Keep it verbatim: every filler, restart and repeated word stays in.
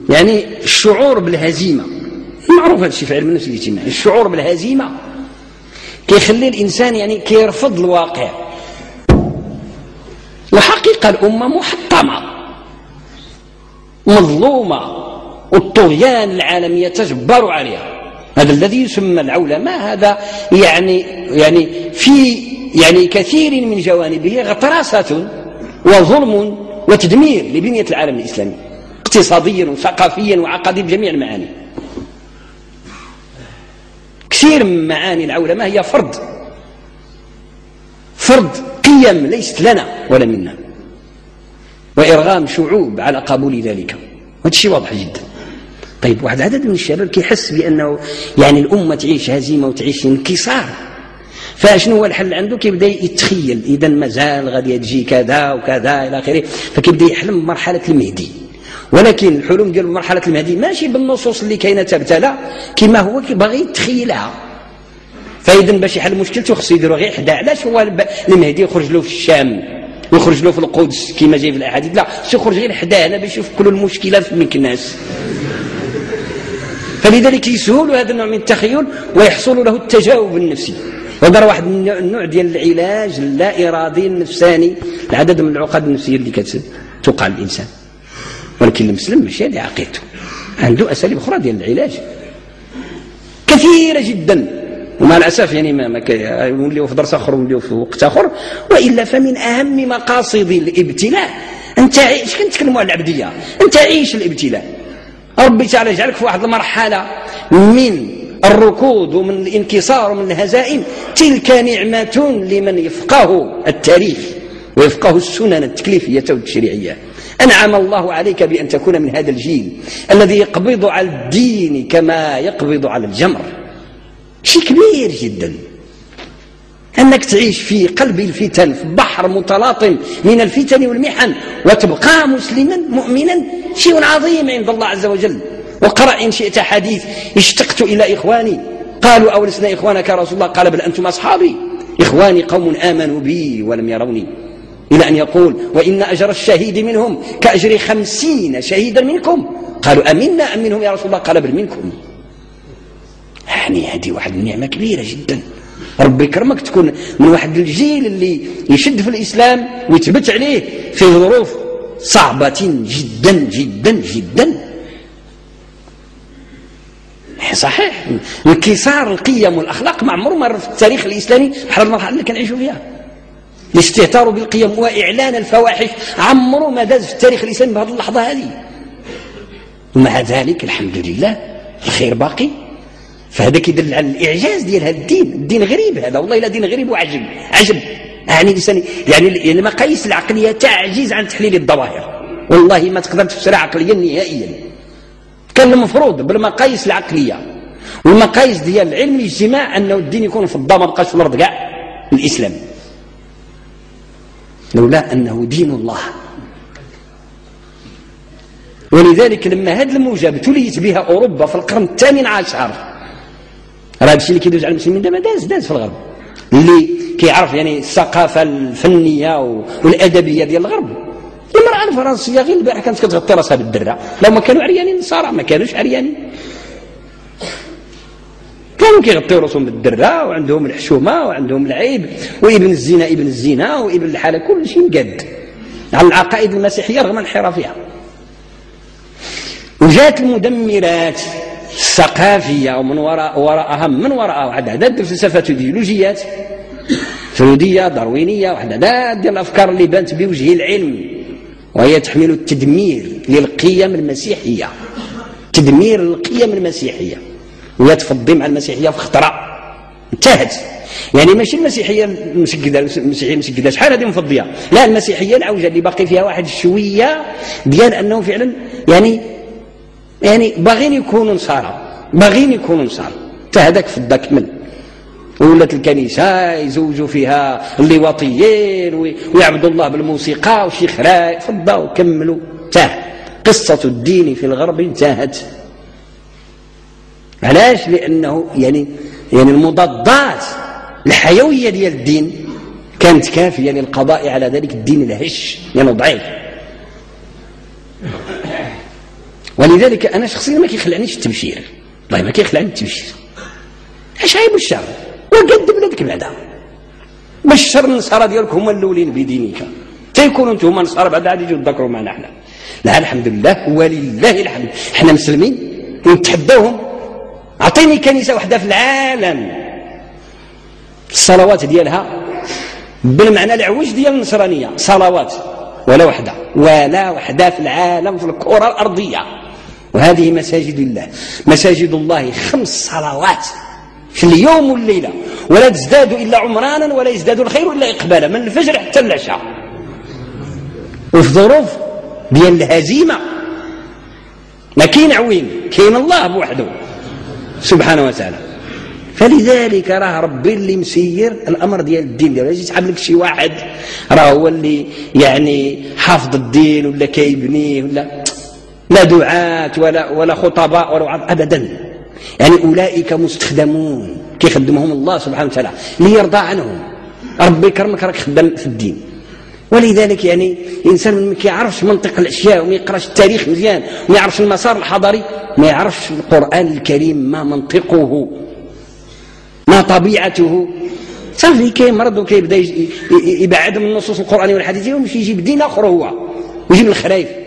يعني الشعور بالهزيمة معروف هذا الشيء في علم النفس الاجتماعي. الشعور بالهزيمة كيخلي الإنسان يعني كيرفض الواقع. وحقيقة الأمة محطمة مظلومة والطغيان العالمي يتجبر عليها. هذا الذي يسمى العولمة هذا يعني يعني في يعني كثير من جوانبه غطرسة وظلم وتدمير لبنية العالم الإسلامي اقتصاديا وثقافيا وعقديا بجميع المعاني. كثير من معاني العولمة هي فرض فرض قيم ليست لنا ولا منا، وإرغام شعوب على قبول ذلك. هذا الشيء واضح جدا. طيب واحد عدد من الشباب كيحس بأنه يعني الأمة تعيش هزيمة وتعيش انكسار، فشنو هو الحل عنده؟ كيبدا يتخيل إذا مازال غادي تجي كذا وكذا إلى آخره، فكيبدا يحلم بمرحلة المهدي. ولكن الحلم ديال مرحلة المهدي ماشي بالنصوص اللي كاينه تبتلى كما هو باغي يتخيلها. فإذا باش يحل مشكلته خصو يديروا غير حدا. علاش هو المهدي يخرج له في الشام ويخرج له في القدس كما جاي في الأحاديث؟ لا، خصو يخرج غير حدانا باش يشوف كل المشكلات في الناس. فلذلك يسهل هذا النوع من التخيل ويحصل له التجاوب النفسي. وهذا واحد النوع ديال العلاج اللا إرادي النفساني لعدد من العقد النفسية اللي كتوقع للإنسان. ولكن المسلم ماشي هذه عقيدته، عنده أساليب أخرى ديال العلاج كثيرة جدا. ومع الأسف يعني ما نوليو في درس آخر ونوليو في وقت آخر. وإلا فمن أهم مقاصد الابتلاء أن تعيش. كنتكلموا على العبدية، أن تعيش الابتلاء. ربي تعالى يجعلك في واحد المرحلة من الركود ومن الانكسار ومن الهزائم. تلك نعمة لمن يفقه التاريخ ويفقه السنن التكليفية والتشريعية. أنعم الله عليك بأن تكون من هذا الجيل الذي يقبض على الدين كما يقبض على الجمر. شيء كبير جدا أنك تعيش في قلب الفتن، في بحر متلاطم من الفتن والمحن، وتبقى مسلما مؤمنا. شيء عظيم عند الله عز وجل. وقرأ إن شئت حديث: اشتقت إلى إخواني قالوا أولسنا إخوانك يا رسول الله؟ قال: بل أنتم أصحابي. إخواني قوم آمنوا بي ولم يروني. إلى أن يقول: وإن أجر الشهيد منهم كأجر خمسين شهيدا منكم. قالوا: أمنا أم منهم يا رسول الله؟ قال: بل منكم. يعني هذه واحد النعمة كبيرة جدا. ربي يكرمك تكون من واحد الجيل اللي يشد في الإسلام ويثبت عليه في ظروف صعبة جدا جدا جدا. صحيح انكسار القيم والأخلاق ما عمره مر في التاريخ الإسلامي بحال المرحلة اللي كنعيشوا فيها. الاستهتار بالقيم وإعلان الفواحش عمره ما داز في التاريخ الإسلامي بهذه اللحظة هذه. ومع ذلك الحمد لله الخير باقي. فهذا كيدل على الإعجاز ديال هذا الدين. الدين غريب هذا، والله لا دين غريب وعجب عجب. يعني لسان يعني المقاييس العقلية تعجز عن تحليل الظواهر. والله ما تقدر تفسرها عقليا نهائيا. كان المفروض بالمقاييس العقلية والمقاييس ديال علم الاجتماع أنه الدين يكون في الضوء، ما بقاش في الأرض كاع الإسلام، لولا أنه دين الله. ولذلك لما هذا الموجة ابتليت بها أوروبا في القرن الثامن عشر، هذا الشيء اللي كيدوز على المسلمين دابا داز داز في الغرب، اللي كيعرف يعني الثقافة الفنية والأدبية ديال الغرب. المرأة الفرنسية غير البارح كانت كتغطي راسها بالدرة. لو ما كانوا عريانين النصارى ما كانوش عريانين، كانوا كيغطيو راسهم بالدرة وعندهم الحشومة وعندهم العيب، وابن الزنا ابن الزنا وابن الحالة، كل شيء مقاد على العقائد المسيحية رغم انحرافها. وجات المدمرات الثقافية ومن وراء وراءها من وراءها واحد عدد الفلسفات والايديولوجيات فرودية داروينية، واحد عدد ديال الأفكار اللي بانت بوجه العلم، وهي تحمل التدمير للقيم المسيحية، تدمير القيم المسيحية، وهي تفضي مع المسيحية في خطرة انتهت. يعني ماشي المسيحية المسجدة، المسيحية المسجدة شحال هذه مفضية، لا، المسيحية العوجة اللي باقي فيها واحد شوية ديال أنه فعلا يعني يعني باغين يكونوا نصارى، باغين يكونوا نصارى، حتى هذاك فضا كمل. ولات الكنيسة يزوجوا فيها اللواطيين ويعبدوا الله بالموسيقى وشي خراء، فضا وكملوا، انتهى. قصة الدين في الغرب انتهت. علاش؟ لأنه يعني يعني المضادات الحيوية ديال الدين كانت كافية للقضاء على ذلك الدين الهش لأنه ضعيف. ولذلك انا شخصيا ما كيخلعنيش التبشير، والله ما كيخلعني التبشير. اش عيب الشر وقد بلادك بعدا بشر النصارى ديالك هما الاولين بدينك، تيكونوا انتم هما نصارى بعد عاد يجيو يذكروا معنا حنا. لا الحمد لله ولله الحمد، حنا مسلمين ونتحداوهم. اعطيني كنيسه واحده في العالم الصلوات ديالها بالمعنى العوج ديال النصرانيه، صلوات ولا وحده ولا وحده في العالم في الكره الارضيه. وهذه مساجد الله، مساجد الله خمس صلوات في اليوم والليله، ولا تزداد الا عمرانا ولا يزداد الخير الا اقبالا، من الفجر حتى العشاء. وفي ظروف ديال الهزيمه ما كاين عوين، كاين الله بوحده سبحانه وتعالى. فلذلك راه ربي اللي مسير الامر ديال الدين ديالو. يجي تحب لك شي واحد راه هو اللي يعني حافظ الدين ولا كيبنيه ولا لا دعاة ولا ولا خطباء ولا وعظ ابدا. يعني اولئك مستخدمون كيخدمهم الله سبحانه وتعالى ليرضى عنهم. ربي يكرمك راك خدام في الدين. ولذلك يعني الانسان ما كيعرفش منطق الاشياء وما يقراش التاريخ مزيان وما يعرفش المسار الحضاري، ما يعرفش القران الكريم ما منطقه ما طبيعته، صافي كيمرض وكيبدا يبعد من النصوص القرانيه والحديثيه ويمشي يجيب دين اخر هو ويجيب الخرايف.